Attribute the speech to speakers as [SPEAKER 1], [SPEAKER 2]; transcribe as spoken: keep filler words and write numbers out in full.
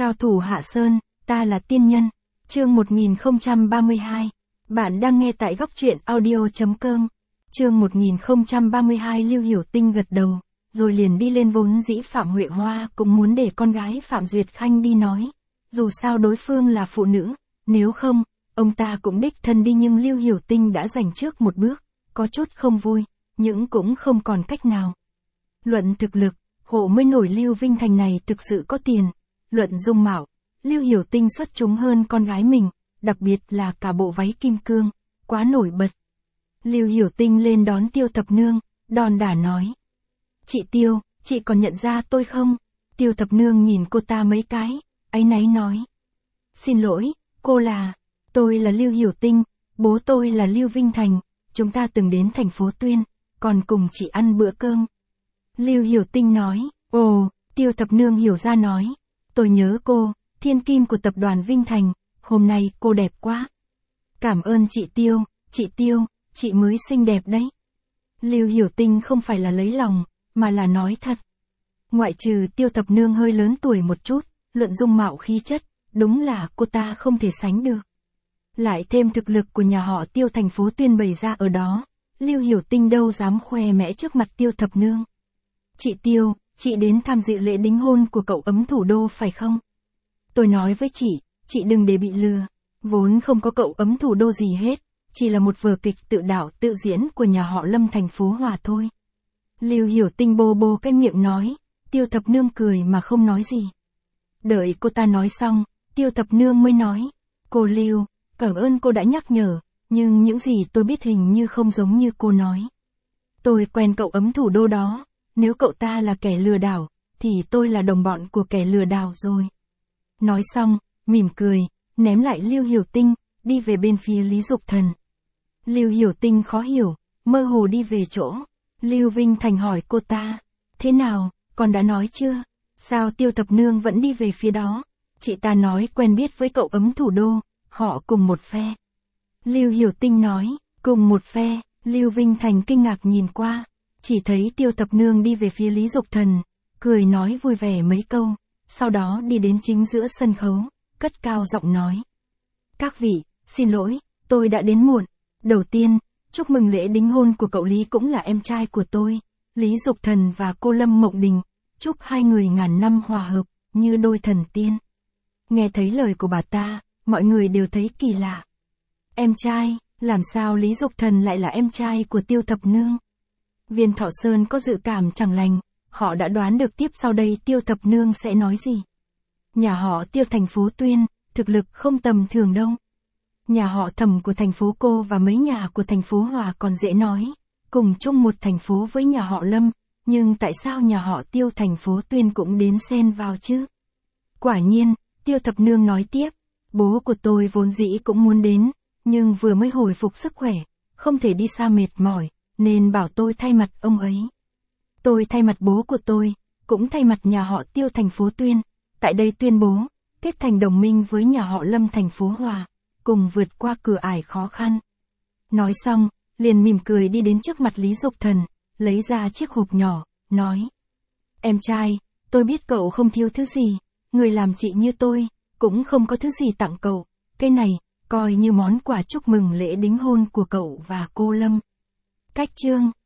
[SPEAKER 1] Cao thủ Hạ Sơn, ta là tiên nhân. Chương một nghìn không trăm ba mươi hai. Bạn đang nghe tại góc truyện audio chấm com. Chương một nghìn không trăm ba mươi hai. Lưu Hiểu Tinh gật đầu, rồi liền đi lên. Vốn dĩ Phạm Huệ Hoa cũng muốn để con gái Phạm Duyệt Khanh đi nói. Dù sao đối phương là phụ nữ, nếu không, ông ta cũng đích thân đi, nhưng Lưu Hiểu Tinh đã giành trước một bước, có chút không vui, nhưng cũng không còn cách nào. Luận thực lực, hộ mới nổi Lưu Vinh Thành này thực sự có tiền. Luận dung mạo, Lưu Hiểu Tinh xuất chúng hơn con gái mình, đặc biệt là cả bộ váy kim cương, quá nổi bật. Lưu Hiểu Tinh lên đón Tiêu Thập Nương, đon đả nói. Chị Tiêu, chị còn nhận ra tôi không? Tiêu Thập Nương nhìn cô ta mấy cái, áy náy nói. Xin lỗi, cô là, tôi là Lưu Hiểu Tinh, bố tôi là Lưu Vinh Thành, chúng ta từng đến thành phố Tuyên, còn cùng chị ăn bữa cơm. Lưu Hiểu Tinh nói, ồ, Tiêu Thập Nương hiểu ra nói. Tôi nhớ cô, thiên kim của tập đoàn Vinh Thành, hôm nay cô đẹp quá. Cảm ơn chị Tiêu, chị Tiêu, chị mới xinh đẹp đấy. Lưu Hiểu Tinh không phải là lấy lòng, mà là nói thật. Ngoại trừ Tiêu Thập Nương hơi lớn tuổi một chút, luận dung mạo khí chất, đúng là cô ta không thể sánh được. Lại thêm thực lực của nhà họ Tiêu thành phố Tuyên bày ra ở đó, Lưu Hiểu Tinh đâu dám khoe mẽ trước mặt Tiêu Thập Nương. Chị Tiêu, chị đến tham dự lễ đính hôn của cậu ấm thủ đô phải không? Tôi nói với chị, chị đừng để bị lừa. Vốn không có cậu ấm thủ đô gì hết, chỉ là một vở kịch tự đạo tự diễn của nhà họ Lâm thành phố Hòa thôi. Lưu Hiểu Tinh bô bô cái miệng nói, Tiêu Thập Nương cười mà không nói gì. Đợi cô ta nói xong, Tiêu Thập Nương mới nói, cô Lưu, cảm ơn cô đã nhắc nhở, nhưng những gì tôi biết hình như không giống như cô nói. Tôi quen cậu ấm thủ đô đó, nếu cậu ta là kẻ lừa đảo, thì tôi là đồng bọn của kẻ lừa đảo rồi. Nói xong, mỉm cười, ném lại Lưu Hiểu Tinh, đi về bên phía Lý Dục Thần. Lưu Hiểu Tinh khó hiểu, mơ hồ đi về chỗ. Lưu Vinh Thành hỏi cô ta, thế nào, con đã nói chưa? Sao Tiêu Thập Nương vẫn đi về phía đó? Chị ta nói quen biết với cậu ấm thủ đô, họ cùng một phe. Lưu Hiểu Tinh nói, cùng một phe. Lưu Vinh Thành kinh ngạc nhìn qua, chỉ thấy Tiêu Thập Nương đi về phía Lý Dục Thần, cười nói vui vẻ mấy câu, sau đó đi đến chính giữa sân khấu, cất cao giọng nói. Các vị, xin lỗi, tôi đã đến muộn. Đầu tiên, chúc mừng lễ đính hôn của cậu Lý cũng là em trai của tôi, Lý Dục Thần và cô Lâm Mộng Đình, chúc hai người ngàn năm hòa hợp, như đôi thần tiên. Nghe thấy lời của bà ta, mọi người đều thấy kỳ lạ. Em trai, làm sao Lý Dục Thần lại là em trai của Tiêu Thập Nương? Viên Thọ Sơn có dự cảm chẳng lành, họ đã đoán được tiếp sau đây Tiêu Thập Nương sẽ nói gì. Nhà họ Tiêu thành phố Tuyên, thực lực không tầm thường đâu. Nhà họ Thẩm của thành phố Cô và mấy nhà của thành phố Hòa còn dễ nói, cùng chung một thành phố với nhà họ Lâm, nhưng tại sao nhà họ Tiêu thành phố Tuyên cũng đến xen vào chứ? Quả nhiên, Tiêu Thập Nương nói tiếp, bố của tôi vốn dĩ cũng muốn đến, nhưng vừa mới hồi phục sức khỏe, không thể đi xa mệt mỏi, nên bảo tôi thay mặt ông ấy. Tôi thay mặt bố của tôi, cũng thay mặt nhà họ Tiêu thành phố Tuyên, tại đây tuyên bố, kết thành đồng minh với nhà họ Lâm thành phố Hòa, cùng vượt qua cửa ải khó khăn. Nói xong, liền mỉm cười đi đến trước mặt Lý Dục Thần, lấy ra chiếc hộp nhỏ, nói. Em trai, tôi biết cậu không thiếu thứ gì, người làm chị như tôi, cũng không có thứ gì tặng cậu, cái này, coi như món quà chúc mừng lễ đính hôn của cậu và cô Lâm. Cách chương